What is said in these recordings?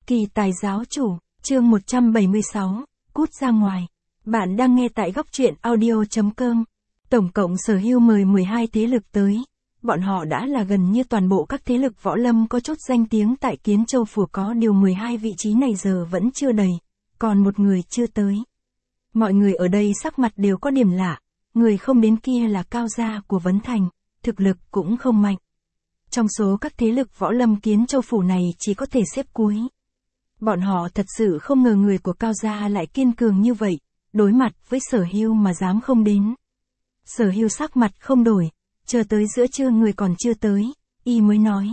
Kỳ tài giáo chủ, chương 176, cút ra ngoài. Bạn đang nghe tại góc truyện audio.com. Tổng cộng Sở Hưu mời 12 thế lực tới. Bọn họ đã là gần như toàn bộ các thế lực võ lâm có chút danh tiếng tại Kiến Châu Phủ, có điều 12 vị trí này giờ vẫn chưa đầy, còn một người chưa tới. Mọi người ở đây sắc mặt đều có điểm lạ, người không đến kia là Cao gia của Vấn Thành, thực lực cũng không mạnh. Trong số các thế lực võ lâm Kiến Châu Phủ này chỉ có thể xếp cuối. Bọn họ thật sự không ngờ người của Cao gia lại kiên cường như vậy, đối mặt với Sở Hưu mà dám không đến. Sở Hưu sắc mặt không đổi, chờ tới giữa trưa người còn chưa tới, y mới nói.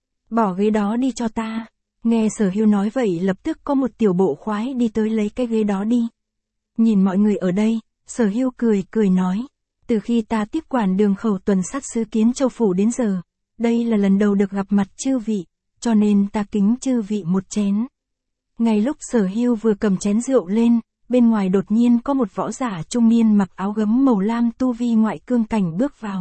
Bỏ ghế đó đi cho ta. Nghe Sở Hưu nói vậy lập tức có một tiểu bộ khoái đi tới lấy cái ghế đó đi. Nhìn mọi người ở đây, Sở Hưu cười nói. Từ khi ta tiếp quản đường khẩu tuần sát sứ Kiến Châu Phủ đến giờ, đây là lần đầu được gặp mặt chư vị, cho nên ta kính chư vị một chén. Ngay lúc Sở Hưu vừa cầm chén rượu lên, bên ngoài đột nhiên có một võ giả trung niên mặc áo gấm màu lam tu vi ngoại cương cảnh bước vào.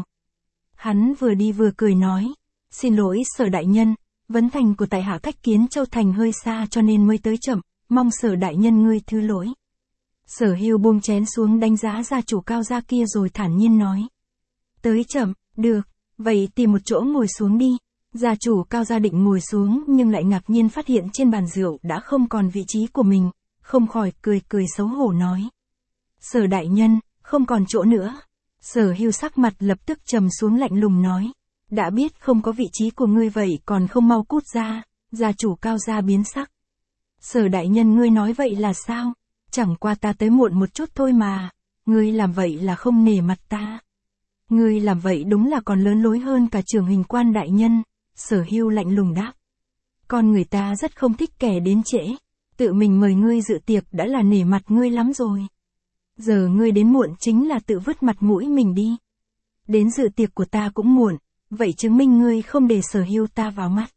Hắn vừa đi vừa cười nói, xin lỗi Sở đại nhân, Vấn Thành của tại hạ cách Kiến Châu Thành hơi xa cho nên mới tới chậm, mong Sở đại nhân ngươi thứ lỗi. Sở Hưu buông chén xuống đánh giá gia chủ Cao gia kia rồi thản nhiên nói. Tới chậm, được, vậy tìm một chỗ ngồi xuống đi. Gia chủ Cao gia định ngồi xuống nhưng lại ngạc nhiên phát hiện trên bàn rượu đã không còn vị trí của mình, không khỏi cười xấu hổ nói. Sở đại nhân, không còn chỗ nữa. Sở Hưu sắc mặt lập tức trầm xuống lạnh lùng nói. Đã biết không có vị trí của ngươi vậy còn không mau cút ra. Gia chủ Cao gia biến sắc. Sở đại nhân ngươi nói vậy là sao? Chẳng qua ta tới muộn một chút thôi mà. Ngươi làm vậy là không nể mặt ta. Ngươi làm vậy đúng là còn lớn lối hơn cả trưởng hình quan đại nhân. Sở Hưu lạnh lùng đáp. Con người ta rất không thích kẻ đến trễ. Tự mình mời ngươi dự tiệc đã là nể mặt ngươi lắm rồi. Giờ ngươi đến muộn chính là tự vứt mặt mũi mình đi. Đến dự tiệc của ta cũng muộn, vậy chứng minh ngươi không để Sở Hưu ta vào mắt.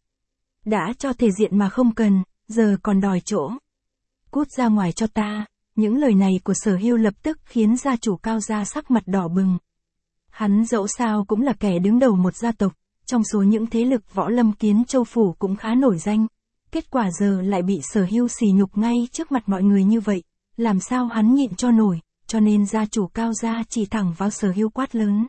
Đã cho thể diện mà không cần, giờ còn đòi chỗ. Cút ra ngoài cho ta. Những lời này của Sở Hưu lập tức khiến gia chủ Cao gia sắc mặt đỏ bừng. Hắn dẫu sao cũng là kẻ đứng đầu một gia tộc, trong số những thế lực võ lâm Kiến Châu Phủ cũng khá nổi danh. Kết quả giờ lại bị Sở Hưu sỉ nhục ngay trước mặt mọi người như vậy, làm sao hắn nhịn cho nổi, cho nên gia chủ Cao gia chỉ thẳng vào Sở Hưu quát lớn.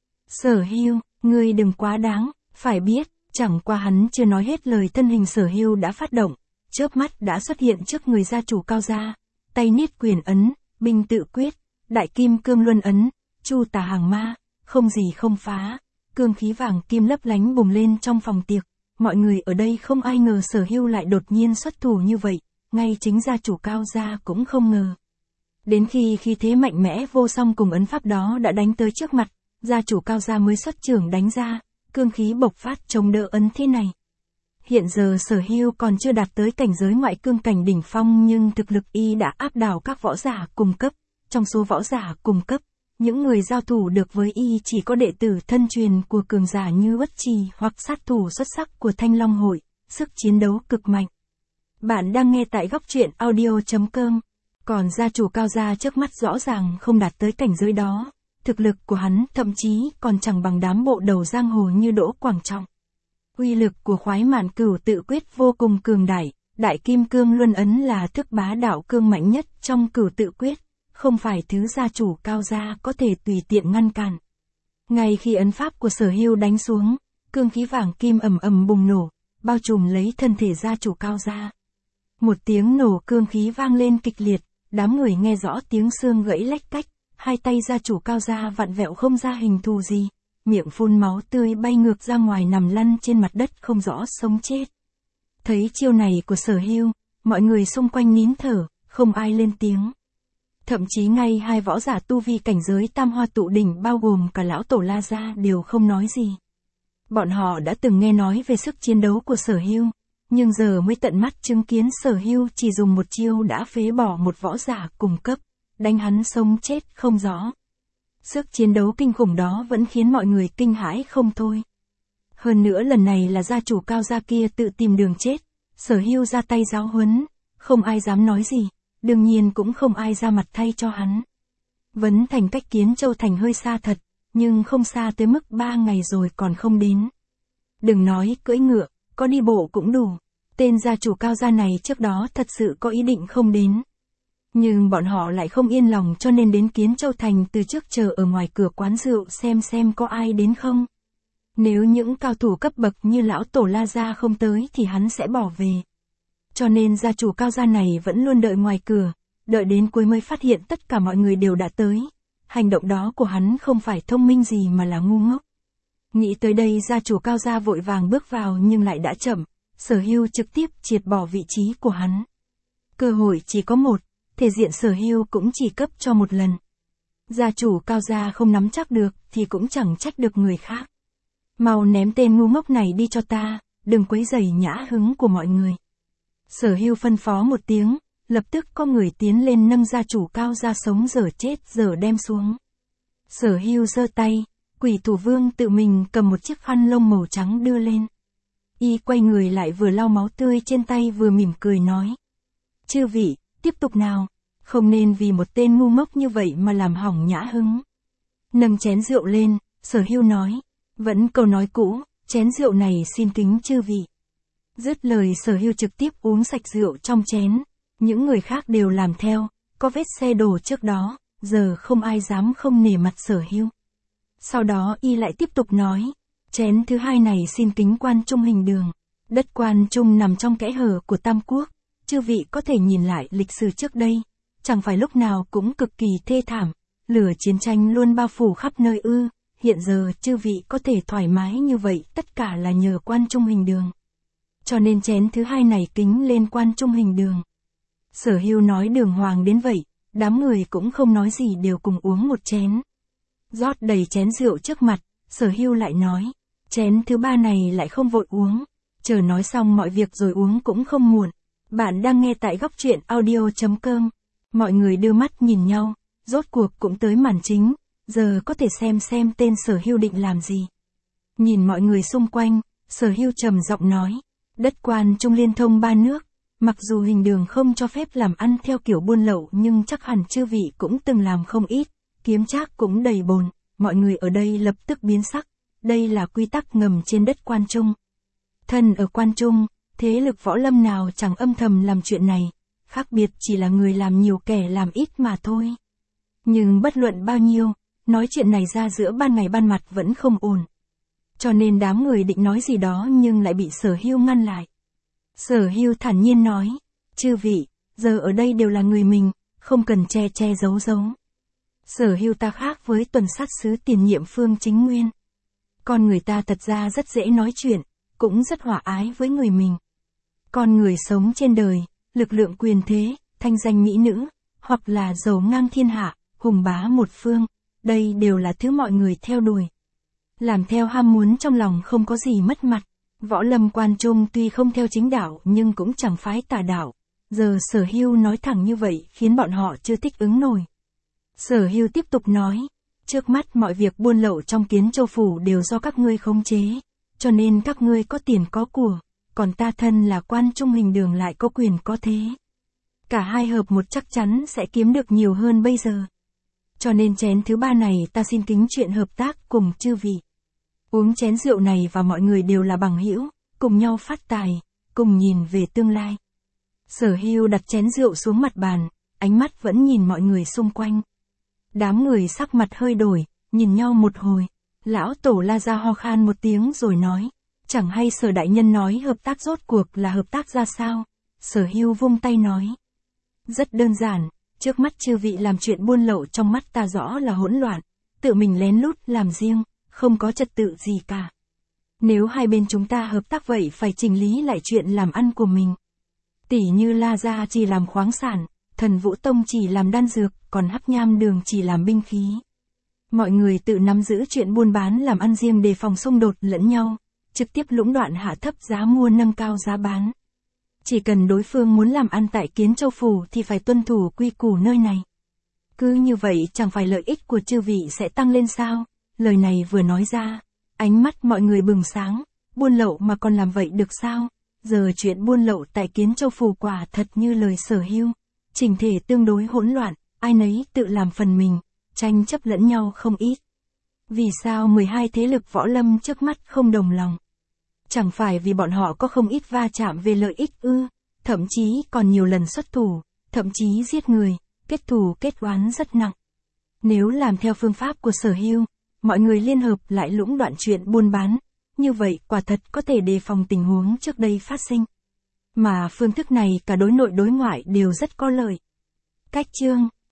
Sở Hưu, ngươi đừng quá đáng, phải biết, chẳng qua hắn chưa nói hết lời thân hình Sở Hưu đã phát động, chớp mắt đã xuất hiện trước người gia chủ Cao gia, tay niết quyền ấn, binh tự quyết, đại kim cương luân ấn, chu tà hàng ma, không gì không phá, cương khí vàng kim lấp lánh bùng lên trong phòng tiệc. Mọi người ở đây không ai ngờ Sở Hưu lại đột nhiên xuất thủ như vậy, ngay chính gia chủ Cao gia cũng không ngờ. Đến khi khí thế mạnh mẽ vô song cùng ấn pháp đó đã đánh tới trước mặt, gia chủ Cao gia mới xuất chưởng đánh ra, cương khí bộc phát chống đỡ ấn thế này. Hiện giờ Sở Hưu còn chưa đạt tới cảnh giới ngoại cương cảnh đỉnh phong nhưng thực lực y đã áp đảo các võ giả cùng cấp. Trong số võ giả cùng cấp, những người giao thủ được với y chỉ có đệ tử thân truyền của cường giả như Uất Trì hoặc sát thủ xuất sắc của Thanh Long Hội, sức chiến đấu cực mạnh. Bạn đang nghe tại góc truyện audio.com. Còn gia chủ Cao gia trước mắt rõ ràng không đạt tới cảnh giới đó, thực lực của hắn thậm chí còn chẳng bằng đám bộ đầu giang hồ như Đỗ Quảng Trọng. Uy lực của khoái mạn cửu tự quyết vô cùng cường đại, đại kim cương luân ấn là thức bá đạo cương mạnh nhất trong cửu tự quyết, không phải thứ gia chủ Cao gia có thể tùy tiện ngăn cản. Ngay khi ấn pháp của Sở Hưu đánh xuống, cương khí vàng kim ầm ầm bùng nổ, bao trùm lấy thân thể gia chủ Cao gia. Một tiếng nổ cương khí vang lên kịch liệt, đám người nghe rõ tiếng xương gãy lách cách, hai tay gia chủ Cao gia vặn vẹo không ra hình thù gì, miệng phun máu tươi bay ngược ra ngoài nằm lăn trên mặt đất không rõ sống chết. Thấy chiêu này của Sở Hưu, mọi người xung quanh nín thở, không ai lên tiếng. Thậm chí ngay hai võ giả tu vi cảnh giới tam hoa tụ đỉnh bao gồm cả lão tổ La gia đều không nói gì. Bọn họ đã từng nghe nói về sức chiến đấu của Sở Hưu, nhưng giờ mới tận mắt chứng kiến Sở Hưu chỉ dùng một chiêu đã phế bỏ một võ giả cùng cấp, đánh hắn sống chết không rõ. Sức chiến đấu kinh khủng đó vẫn khiến mọi người kinh hãi không thôi. Hơn nữa lần này là gia chủ Cao gia kia tự tìm đường chết, Sở Hưu ra tay giáo huấn, không ai dám nói gì, đương nhiên cũng không ai ra mặt thay cho hắn. Vấn Thành cách Kiến Châu Thành hơi xa thật, nhưng không xa tới mức 3 ngày rồi còn không đến. Đừng nói cưỡi ngựa, có đi bộ cũng đủ. Tên gia chủ Cao gia này trước đó thật sự có ý định không đến. Nhưng bọn họ lại không yên lòng cho nên đến Kiến Châu Thành từ trước chờ ở ngoài cửa quán rượu xem có ai đến không. Nếu những cao thủ cấp bậc như lão tổ La gia không tới thì hắn sẽ bỏ về. Cho nên gia chủ Cao gia này vẫn luôn đợi ngoài cửa, đợi đến cuối mới phát hiện tất cả mọi người đều đã tới. Hành động đó của hắn không phải thông minh gì mà là ngu ngốc. Nghĩ tới đây gia chủ Cao gia vội vàng bước vào nhưng lại đã chậm, Sở Hưu trực tiếp triệt bỏ vị trí của hắn. Cơ hội chỉ có một, thể diện Sở Hưu cũng chỉ cấp cho một lần. Gia chủ Cao gia không nắm chắc được thì cũng chẳng trách được người khác. Mau ném tên ngu ngốc này đi cho ta, đừng quấy rầy nhã hứng của mọi người. Sở Hưu phân phó một tiếng, lập tức có người tiến lên nâng gia chủ Cao gia sống dở chết dở đem xuống. Sở Hưu giơ tay, Quỷ Thủ Vương tự mình cầm một chiếc khăn lông màu trắng đưa lên. Y quay người lại vừa lau máu tươi trên tay vừa mỉm cười nói. Chư vị, tiếp tục nào, không nên vì một tên ngu ngốc như vậy mà làm hỏng nhã hứng. Nâng chén rượu lên, Sở Hưu nói. Vẫn câu nói cũ, chén rượu này xin kính chư vị. Dứt lời Sở Hưu trực tiếp uống sạch rượu trong chén. Những người khác đều làm theo, có vết xe đổ trước đó, giờ không ai dám không nể mặt Sở Hưu. Sau đó y lại tiếp tục nói, chén thứ hai này xin kính Quan Trung Hình Đường. Đất Quan Trung nằm trong kẽ hở của Tam Quốc, chư vị có thể nhìn lại lịch sử trước đây, chẳng phải lúc nào cũng cực kỳ thê thảm, lửa chiến tranh luôn bao phủ khắp nơi ư, hiện giờ chư vị có thể thoải mái như vậy tất cả là nhờ Quan Trung Hình Đường. Cho nên chén thứ hai này kính lên Quan Trung Hình Đường. Sở Hưu nói đường hoàng đến vậy, đám người cũng không nói gì đều cùng uống một chén. Rót đầy chén rượu trước mặt, Sở Hưu lại nói, chén thứ ba này lại không vội uống, chờ nói xong mọi việc rồi uống cũng không muộn. Bạn đang nghe tại góc truyện audio.com. Mọi người đưa mắt nhìn nhau, rốt cuộc cũng tới màn chính, giờ có thể xem tên Sở Hưu định làm gì. Nhìn mọi người xung quanh, Sở Hưu trầm giọng nói, đất Quan Trung liên thông ba nước, mặc dù Hình Đường không cho phép làm ăn theo kiểu buôn lậu nhưng chắc hẳn chư vị cũng từng làm không ít, kiếm trác cũng đầy bồn, mọi người ở đây lập tức biến sắc, đây là quy tắc ngầm trên đất Quan Trung. Thân ở Quan Trung, thế lực võ lâm nào chẳng âm thầm làm chuyện này, khác biệt chỉ là người làm nhiều kẻ làm ít mà thôi. Nhưng bất luận bao nhiêu, nói chuyện này ra giữa ban ngày ban mặt vẫn không ổn. Cho nên đám người định nói gì đó nhưng lại bị Sở Hưu ngăn lại. Sở Hưu thản nhiên nói, chư vị, giờ ở đây đều là người mình, không cần che giấu. Sở Hưu ta khác với tuần sát sứ tiền nhiệm Phương Chính Nguyên. Con người ta thật ra rất dễ nói chuyện, cũng rất hòa ái với người mình. Con người sống trên đời, lực lượng quyền thế, thanh danh mỹ nữ, hoặc là giàu ngang thiên hạ, hùng bá một phương, đây đều là thứ mọi người theo đuổi. Làm theo ham muốn trong lòng không có gì mất mặt. Võ lâm Quan Trung tuy không theo chính đạo nhưng cũng chẳng phái tà đạo. Giờ Sở Hưu nói thẳng như vậy khiến bọn họ chưa thích ứng nổi. Sở Hưu tiếp tục nói, trước mắt mọi việc buôn lậu trong Kiến Châu Phủ đều do các ngươi khống chế, cho nên các ngươi có tiền có của, còn ta thân là Quan Trung Hình Đường lại có quyền có thế. Cả hai hợp một chắc chắn sẽ kiếm được nhiều hơn bây giờ. Cho nên chén thứ ba này ta xin kính chuyện hợp tác cùng chư vị. Uống chén rượu này và mọi người đều là bằng hữu, cùng nhau phát tài, cùng nhìn về tương lai. Sở Hưu đặt chén rượu xuống mặt bàn, ánh mắt vẫn nhìn mọi người xung quanh. Đám người sắc mặt hơi đổi, nhìn nhau một hồi. Lão tổ La gia ho khan một tiếng rồi nói, chẳng hay Sở đại nhân nói hợp tác rốt cuộc là hợp tác ra sao? Sở Hưu vung tay nói, rất đơn giản, trước mắt chư vị làm chuyện buôn lậu trong mắt ta rõ là hỗn loạn, tự mình lén lút làm riêng, không có trật tự gì cả. Nếu hai bên chúng ta hợp tác vậy phải chỉnh lý lại chuyện làm ăn của mình. Tỷ như La gia chỉ làm khoáng sản, Thần Vũ Tông chỉ làm đan dược, còn Hắc Nham Đường chỉ làm binh khí. Mọi người tự nắm giữ chuyện buôn bán làm ăn riêng đề phòng xung đột lẫn nhau, trực tiếp lũng đoạn hạ thấp giá mua nâng cao giá bán. Chỉ cần đối phương muốn làm ăn tại Kiến Châu Phủ thì phải tuân thủ quy củ nơi này. Cứ như vậy chẳng phải lợi ích của chư vị sẽ tăng lên sao? Lời này vừa nói ra, ánh mắt mọi người bừng sáng, buôn lậu mà còn làm vậy được sao? Giờ chuyện buôn lậu tại Kiến Châu Phủ quả thật như lời Sở Hưu, chỉnh thể tương đối hỗn loạn, ai nấy tự làm phần mình, tranh chấp lẫn nhau không ít. Vì sao 12 thế lực võ lâm trước mắt không đồng lòng? Chẳng phải vì bọn họ có không ít va chạm về lợi ích ư, thậm chí còn nhiều lần xuất thủ, thậm chí giết người, kết thù kết oán rất nặng. Nếu làm theo phương pháp của Sở Hưu, mọi người liên hợp lại lũng đoạn chuyện buôn bán, như vậy quả thật có thể đề phòng tình huống trước đây phát sinh. Mà phương thức này cả đối nội đối ngoại đều rất có lợi. Cách chương